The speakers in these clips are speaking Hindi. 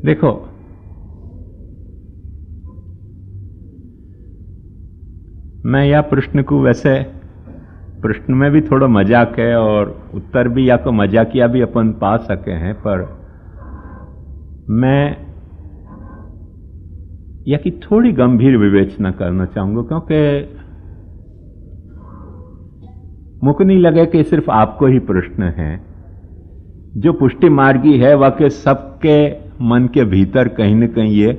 देखो, मैं यह प्रश्न को, वैसे प्रश्न में भी थोड़ा मजाक है और उत्तर भी या तो मजाकिया भी अपन पा सके हैं, पर मैं या कि थोड़ी गंभीर विवेचना करना चाहूंगा, क्योंकि मुझको नहीं लगे कि सिर्फ आपको ही प्रश्न है। जो पुष्टि मार्गी है वह के सबके मन के भीतर कहीं न कहीं ये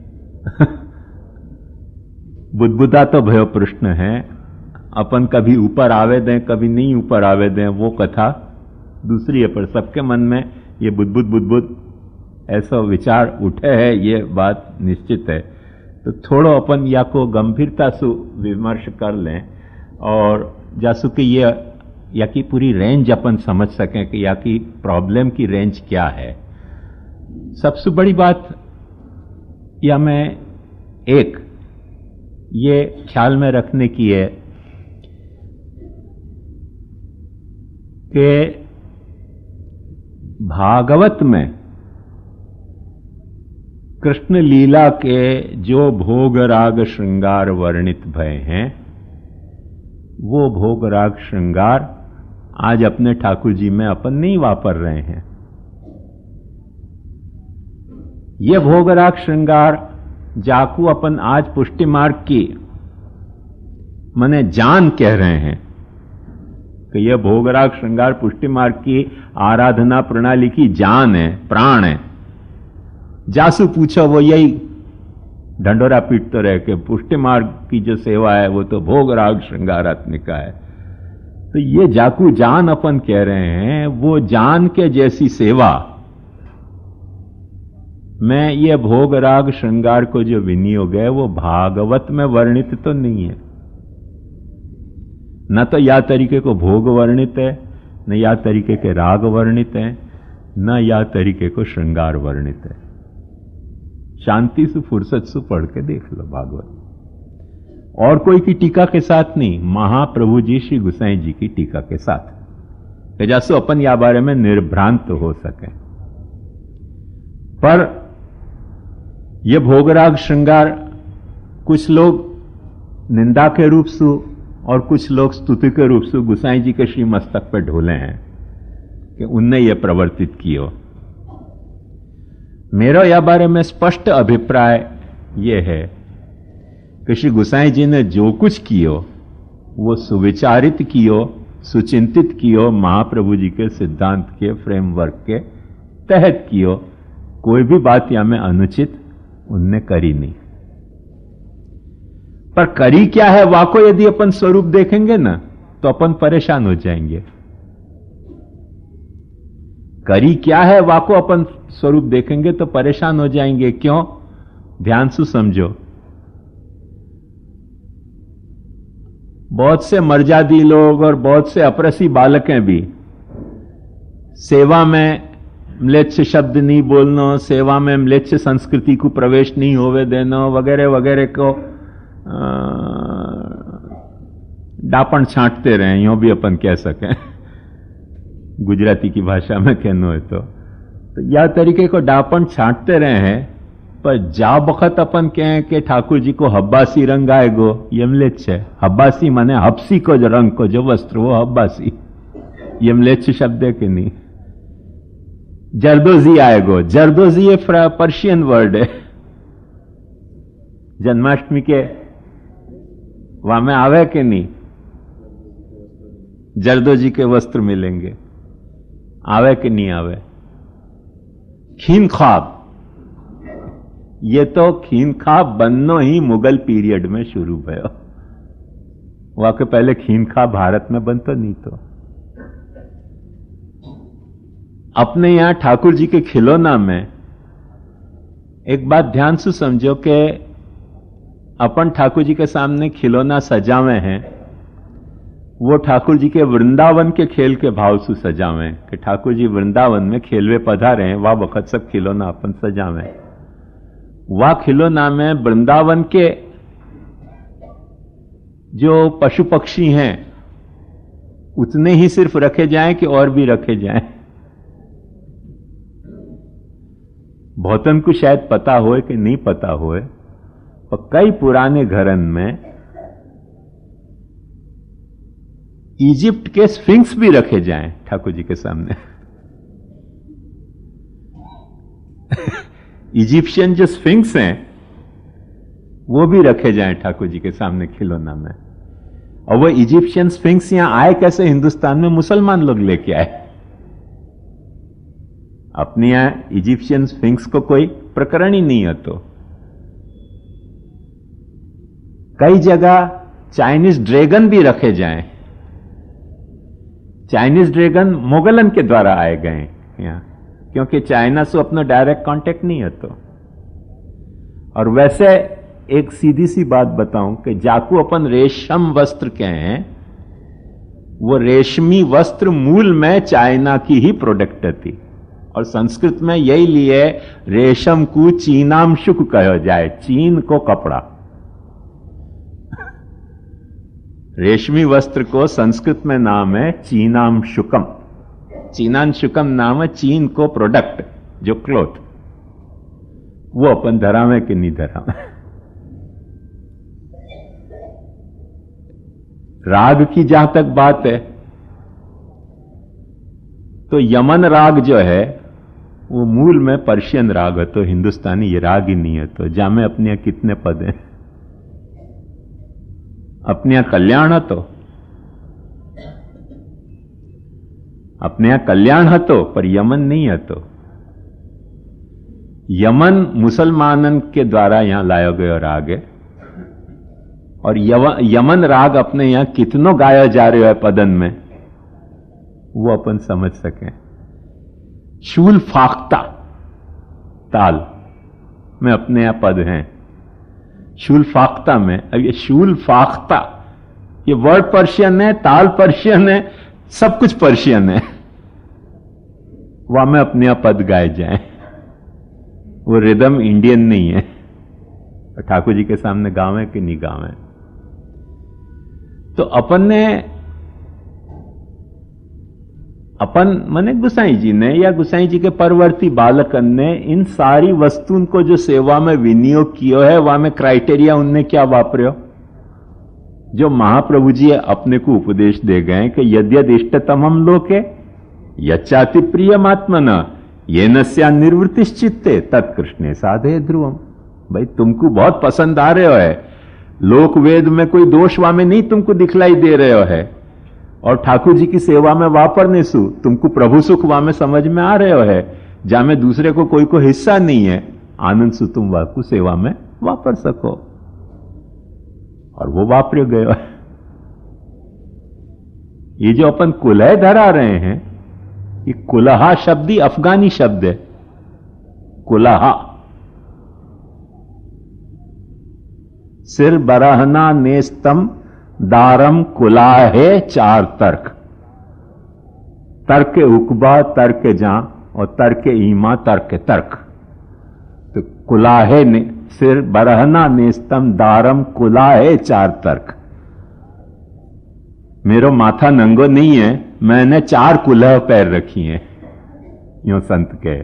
बुदबुदा तो भयो प्रश्न है। अपन कभी ऊपर आवे दें, कभी नहीं ऊपर आवे दें, वो कथा दूसरी है, पर सबके मन में ये बुदबुद बुदबुद ऐसा विचार उठे है, ये बात निश्चित है। तो थोड़ा अपन या को गंभीरता से विमर्श कर लें और जासु कि ये या की पूरी रेंज अपन समझ सकें कि या की प्रॉब्लम की रेंज क्या है। सबसे बड़ी बात या मैं एक ये ख्याल में रखने की है कि भागवत में कृष्ण लीला के जो भोग राग श्रृंगार वर्णित भय हैं, वो भोग राग श्रृंगार आज अपने ठाकुर जी में अपन नहीं वापर रहे हैं। ये भोग राग श्रृंगार जाकू अपन आज पुष्टि मार्ग की मने जान कह रहे हैं कि यह भोग राग श्रृंगार पुष्टि मार्ग की आराधना प्रणाली की जान है, प्राण है। जासू पूछो वो यही ढंडोरा पीटते रहे कि पुष्टि मार्ग की जो सेवा है वो तो भोग राग श्रृंगारात्मिका है। तो ये जाकू जान अपन कह रहे हैं, वो जान के जैसी सेवा में ये भोग राग श्रृंगार को जो विनियोग है वो भागवत में वर्णित तो नहीं है। न तो या तरीके को भोग वर्णित है, न या तरीके के राग वर्णित है, न या तरीके को श्रृंगार वर्णित है। शांति से फुर्सत से पढ़ के देख लो भागवत, और कोई की टीका के साथ नहीं, महाप्रभु जी श्री गुसाई जी की टीका के साथ, जैसे अपन या बारे में निर्भ्रांत हो सके। पर यह भोगराग श्रृंगार कुछ लोग निंदा के रूप से और कुछ लोग स्तुति के रूप से गुसाई जी के श्री मस्तक पर ढोले हैं कि उनने यह प्रवर्तित कियो। मेरा यह बारे में स्पष्ट अभिप्राय यह है कि श्री गुसाई जी ने जो कुछ कियो वो सुविचारित कियो, सुचिंतित कियो, महाप्रभु जी के सिद्धांत के फ्रेमवर्क के तहत कियो। कोई भी बात या में अनुचित उनने करी नहीं। पर करी क्या है वाको यदि अपन स्वरूप देखेंगे ना तो अपन परेशान हो जाएंगे। करी क्या है वाको अपन स्वरूप देखेंगे तो परेशान हो जाएंगे। क्यों? ध्यान से समझो। बहुत से मर्यादी लोग और बहुत से अप्रसी बालकें भी सेवा में म्लेच्छ शब्द नहीं बोलना, सेवा में म्लेच्छ संस्कृति को प्रवेश नहीं होवे देना वगैरह वगैरह को डापण छांटते रहे, यूं भी अपन कह सकें गुजराती की भाषा में कहना है तो यह तरीके को डापण छांटते रहे हैं। पर जा बखत अपन कहें कि ठाकुर जी को हब्बासी रंग आएगो, ये म्लेच्छ है। हब्बासी माने हब्सी को जो रंग को जो वस्त्र वो हब्बासी, ये म्लेच्छ शब्द है कि नहीं। जरदोजी आएगो, जरदोजी ये पर्शियन वर्ड है। जन्माष्टमी के वहां में आवे कि नहीं, जरदोजी के वस्त्र मिलेंगे, आवे कि नहीं आवे। खीन ख्वाब, ये तो खीन ख्वाब बननो ही मुगल पीरियड में शुरू भयो। वहां के पहले खीन ख्वाब भारत में बनतो नहीं। तो अपने यहां ठाकुर जी के खिलौना में एक बात ध्यान से समझो कि अपन ठाकुर जी के सामने खिलौना सजावे हैं, वो ठाकुर जी के वृंदावन के खेल के भाव से सजावे कि ठाकुर जी वृंदावन में खेलवे पधारे हैं, वह वक्त सब खिलौना अपन सजावे। वह खिलौना में वृंदावन के जो पशु पक्षी हैं उतने ही सिर्फ रखे जाएं कि और भी रखे जाएं। बहुतन को शायद पता होए कि नहीं पता होए, और कई पुराने घरन में इजिप्ट के स्फिंक्स भी रखे जाएं ठाकुर जी के सामने। इजिप्शियन जो स्फिंक्स हैं वो भी रखे जाएं ठाकुर जी के सामने खिलौना में। और वो इजिप्शियन स्फिंक्स यहां आए कैसे? हिंदुस्तान में मुसलमान लोग लेके आए। अपने यहां इजिप्शियन स्फिंक्स को कोई प्रकरण ही नहीं है। तो कई जगह चाइनीज ड्रैगन भी रखे जाएं। चाइनीज ड्रैगन मुगलन के द्वारा आए गए यहां, क्योंकि चाइना से अपना डायरेक्ट कांटेक्ट नहीं है। तो और वैसे एक सीधी सी बात बताऊं कि जाकू अपन रेशम वस्त्र के हैं, वो रेशमी वस्त्र मूल में चाइना की ही प्रोडक्ट थी। और संस्कृत में यही लिए रेशम को चीनांशुक कहा जाए, चीन को कपड़ा। रेशमी वस्त्र को संस्कृत में नाम है चीनांशुकम। चीनांशुकम नाम है चीन को प्रोडक्ट, जो क्लोथ। वो अपन धरा में कि नहीं धरा में। राग की जहां तक बात है, तो यमन राग जो है वो मूल में पर्शियन राग है। तो हिंदुस्तानी ये राग ही नहीं है। तो जामे अपने यहां कितने पद हैं? अपने यहां कल्याण है, तो अपने यहां कल्याण है तो, पर यमन नहीं है। तो यमन मुसलमानन के द्वारा यहां लाया गया राग है। और यमन राग अपने यहां कितनों गाया जा रहे है पदन में, वो अपन समझ सकें। शूल फाख्ता ताल में अपने यहां पद हैं। शूल फाख्ता में, अब ये शूल फाख्ता, ये वर्ड पर्शियन है, ताल पर्शियन है, सब कुछ पर्शियन है। वहां में अपने यहां पद गाए जाए। वो रिदम इंडियन नहीं है। ठाकुर जी के सामने गावें कि नहीं गावें। तो अपन मने गुसाई जी ने या गुसाई जी के परवर्ती बालकन ने इन सारी वस्तुओं को जो सेवा में विनियोग किया है, वहां में क्राइटेरिया उनने क्या वापरियो? जो महाप्रभु जी अपने को उपदेश दे गए कि यद्यद इष्टतम हम लोके यच्चाति प्रियमात्मन ये नस्या निर्वृत्तिश्चित्ते तत्कृष्णे साधे ध्रुवम। भाई तुमको बहुत पसंद आ रहे हो है, लोक वेद में कोई दोष वामे नहीं तुमको दिखलाई दे रहे हो है, और ठाकुर जी की सेवा में वापरने सु तुमको प्रभु सुख वामे समझ में आ रहे हो है, जहां में दूसरे को कोई को हिस्सा नहीं है, आनंद सु तुम वाकु सेवा में वापर सको। और वो वापरे गए। ये जो अपन कुलह धरा रहे हैं, ये कुलहा शब्द ही अफगानी शब्द है। कुलहा सिर बरहना नेस्तम दारम कुलाहे चार तर्क। तर्क उकबा, तर्क जा और तर्क ईमा, तर्क तर्क। तो कुलाहे ने सिर बरहना नेस्तम दारम कुलाहे चार तर्क। मेरो माथा नंगो नहीं है, मैंने चार कुलह पैर रखी हैं, यूं संत कहे।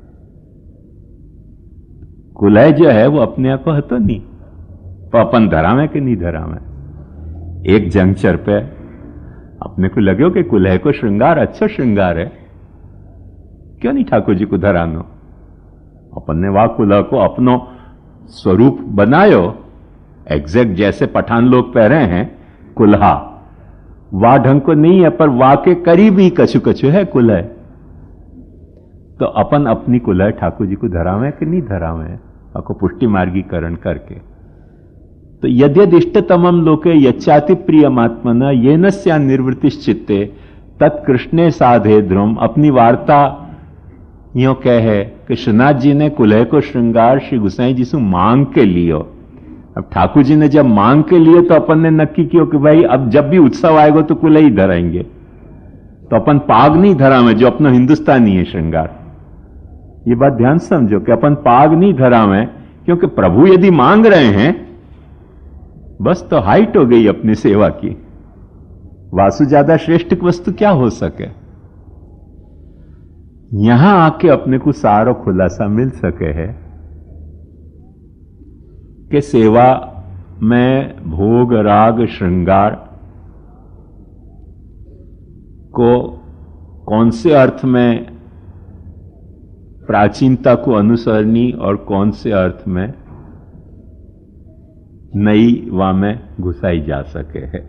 कुलह जो है वो अपने आप को है तो नहीं, तो अपन धरा में कि नहीं धरा में। एक जंक्चर पे अपने को लगे हो कि कुलह को श्रृंगार अच्छा श्रृंगार है, क्यों नहीं ठाकुर जी को धरानो। अपन ने वाह कुलह को अपनो स्वरूप बनायो, एग्जैक्ट जैसे पठान लोग पहरे हैं कुल्हा, वाह ढंग को नहीं है, पर वाह के करीब ही कछु कछु है कुलह। तो अपन अपनी कुलह ठाकुर जी को धरावें कि नहीं धरावें, आपको पुष्टि मार्गीकरण करके। तो यद्यदिष्टतमम लोके यच्चाति प्रियमात्मना येनस्या निर्वृत्तिश्चित्ते तत्कृष्णे साधे ध्रुवम। अपनी वार्ता यूं कहे कि श्रीनाथ जी ने कुलह को श्रृंगार श्री गुसाई जी से मांग के लियो। अब ठाकुर जी ने जब मांग के लिए तो अपन ने नक्की किया कि भाई अब जब भी उत्सव आएगा तो कुलह ही धराएंगे। तो अपन पाग नहीं धरा में, जो अपना हिंदुस्तानी है श्रृंगार। ये बात ध्यान समझो कि अपन पाग नहीं धरा में, क्योंकि प्रभु यदि मांग रहे हैं बस तो हाइट हो गई अपनी सेवा की। वासु ज्यादा श्रेष्ठ वस्तु क्या हो सके। यहां आके अपने को सारो खुलासा मिल सके है कि सेवा में भोग राग श्रृंगार को कौन से अर्थ में प्राचीनता को अनुसरनी और कौन से अर्थ में नई वा में घुसाई जा सके है।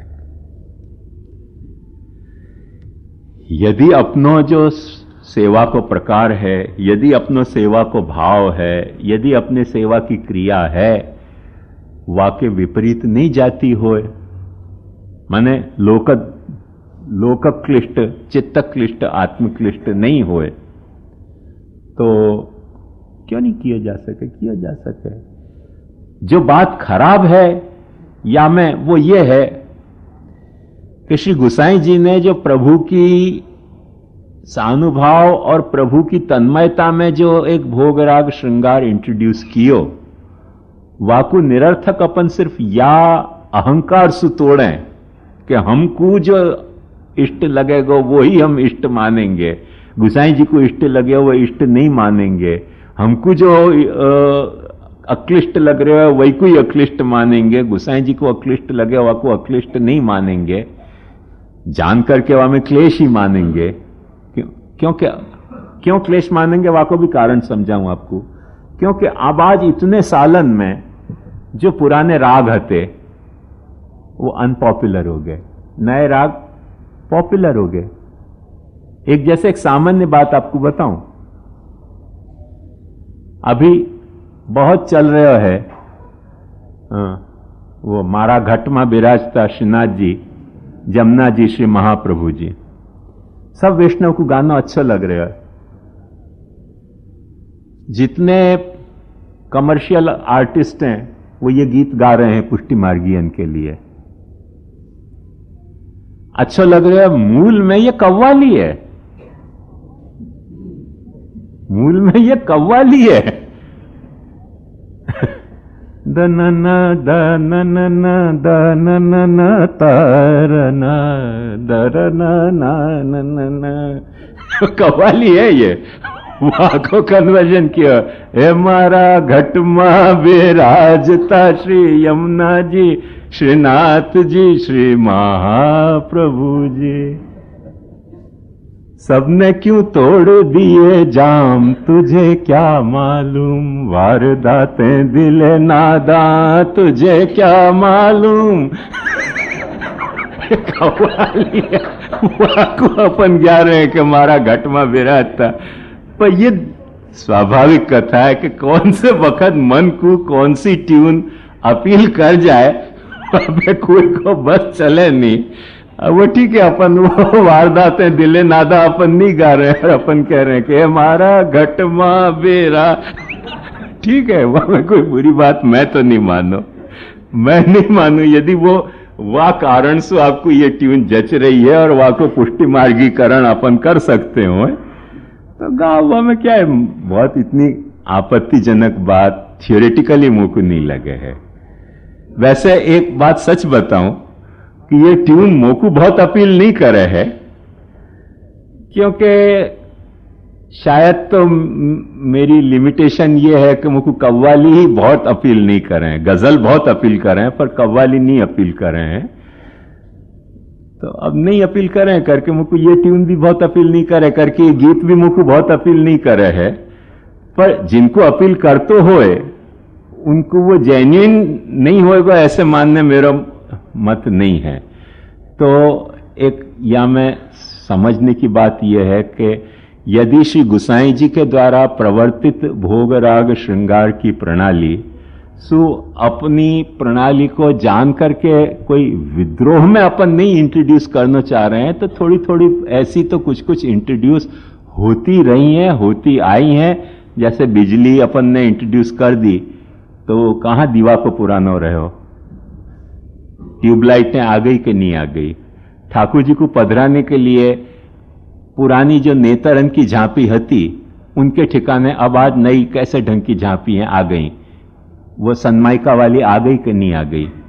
यदि अपनो जो सेवा को प्रकार है, यदि अपनो सेवा को भाव है, यदि अपने सेवा की क्रिया है वाके विपरीत नहीं जाती होए, माने लोक क्लिष्ट चित्त क्लिष्ट आत्मक्लिष्ट नहीं होए, तो क्यों नहीं किया जा सके। जो बात खराब है या में वो ये है कि श्री गोसाई जी ने जो प्रभु की सानुभाव और प्रभु की तन्मयता में जो एक भोग राग श्रृंगार इंट्रोड्यूस कियो, वाकु निरर्थक अपन सिर्फ या अहंकार से तोड़ें कि हमको जो इष्ट लगेगा वो ही हम इष्ट मानेंगे, गोसाई जी को इष्ट लगे वो इष्ट नहीं मानेंगे, हमको जो अक्लिष्ट लग रहे हो वही को ही अक्लिष्ट मानेंगे, गोसाई जी को अक्लिष्ट लगे वह को अक्लिष्ट नहीं मानेंगे, जान करके वह में क्लेश ही मानेंगे। क्यों क्लेश मानेंगे वह को भी कारण समझाऊं आपको। क्योंकि अब आज इतने सालन में जो पुराने राग हते वो अनपॉपुलर हो गए, नए राग पॉपुलर हो गए। एक जैसे एक सामान्य बात आपको बताऊं, अभी बहुत चल रहा है वो मारा घट में बिराजता श्रीनाथ जी, जमुना जी, श्री महाप्रभु जी, सब वैष्णव को गाना अच्छा लग रहा है। जितने कमर्शियल आर्टिस्ट हैं वो ये गीत गा रहे हैं पुष्टि मार्गियन के लिए, अच्छा लग रहा है। मूल में ये कव्वाली है, मूल में ये कव्वाली है। दनन दनन दनन तरन दरन ननन, कव्वाली है ये। वहां को कन्वर्जन किया, हे मारा घट मां विराजता श्री यमुना जी, श्रीनाथ जी, श्री महाप्रभु जी, सबने क्यों तोड़ दिए जाम तुझे क्या मालूम, वारदातें दिले नादा तुझे क्या मालूम। को अपन जा रहे हैं कि मारा घट में विराजता, पर ये स्वाभाविक कथा है कि कौन से वक्त मन को कौन सी ट्यून अपील कर जाए, कोई को बस चले नहीं। वो ठीक है, अपन वो वारदातें दिले नादा अपन नहीं गा रहे हैं और अपन कह रहे हैं कि हमारा घट मां बेरा, ठीक है, वहां कोई बुरी बात मैं तो नहीं मानो, मैं नहीं मानू। यदि वो वाह कारण से आपको ये ट्यून जच रही है और वाह को पुष्टि मार्गीकरण अपन कर सकते हो, तो गाँव में क्या है, बहुत इतनी आपत्तिजनक बात थियोरेटिकली मुंह को नहीं लगे है। वैसे एक बात सच बताऊं कि ये ट्यून मुंह को बहुत अपील नहीं करे है, क्योंकि शायद तो मेरी लिमिटेशन ये है कि मुझको कव्वाली ही बहुत अपील नहीं कर रहे हैं, गजल बहुत अपील कर रहे हैं पर कव्वाली नहीं अपील कर रहे हैं। तो अब नहीं अपील कर रहे हैं करके मुझको ये ट्यून भी बहुत अपील नहीं करे, करके ये गीत भी मुझको बहुत अपील नहीं करे है। पर जिनको अपील कर तो होए उनको वो जेन्युइन नहीं होएगा ऐसे मानने मेरा मत नहीं है। तो एक या में समझने की बात यह है कि यदि श्री गोसाई जी के द्वारा प्रवर्तित भोग राग श्रृंगार की प्रणाली सो अपनी प्रणाली को जान करके कोई विद्रोह में अपन नहीं इंट्रोड्यूस करना चाह रहे हैं, तो थोड़ी थोड़ी ऐसी तो कुछ कुछ इंट्रोड्यूस होती रही हैं, होती आई हैं। जैसे बिजली अपन ने इंट्रोड्यूस कर दी तो कहां दीवा को पुराना रहे हो, ट्यूबलाइटें आ गई कि नहीं आ गई। ठाकुर जी को पधराने के लिए पुरानी जो नेत्रन की झांपी हती उनके ठिकाने अब आज नई कैसे ढंग की झांपी हैं आ गई, वो सनमाइका वाली आ गई कि नहीं आ गई।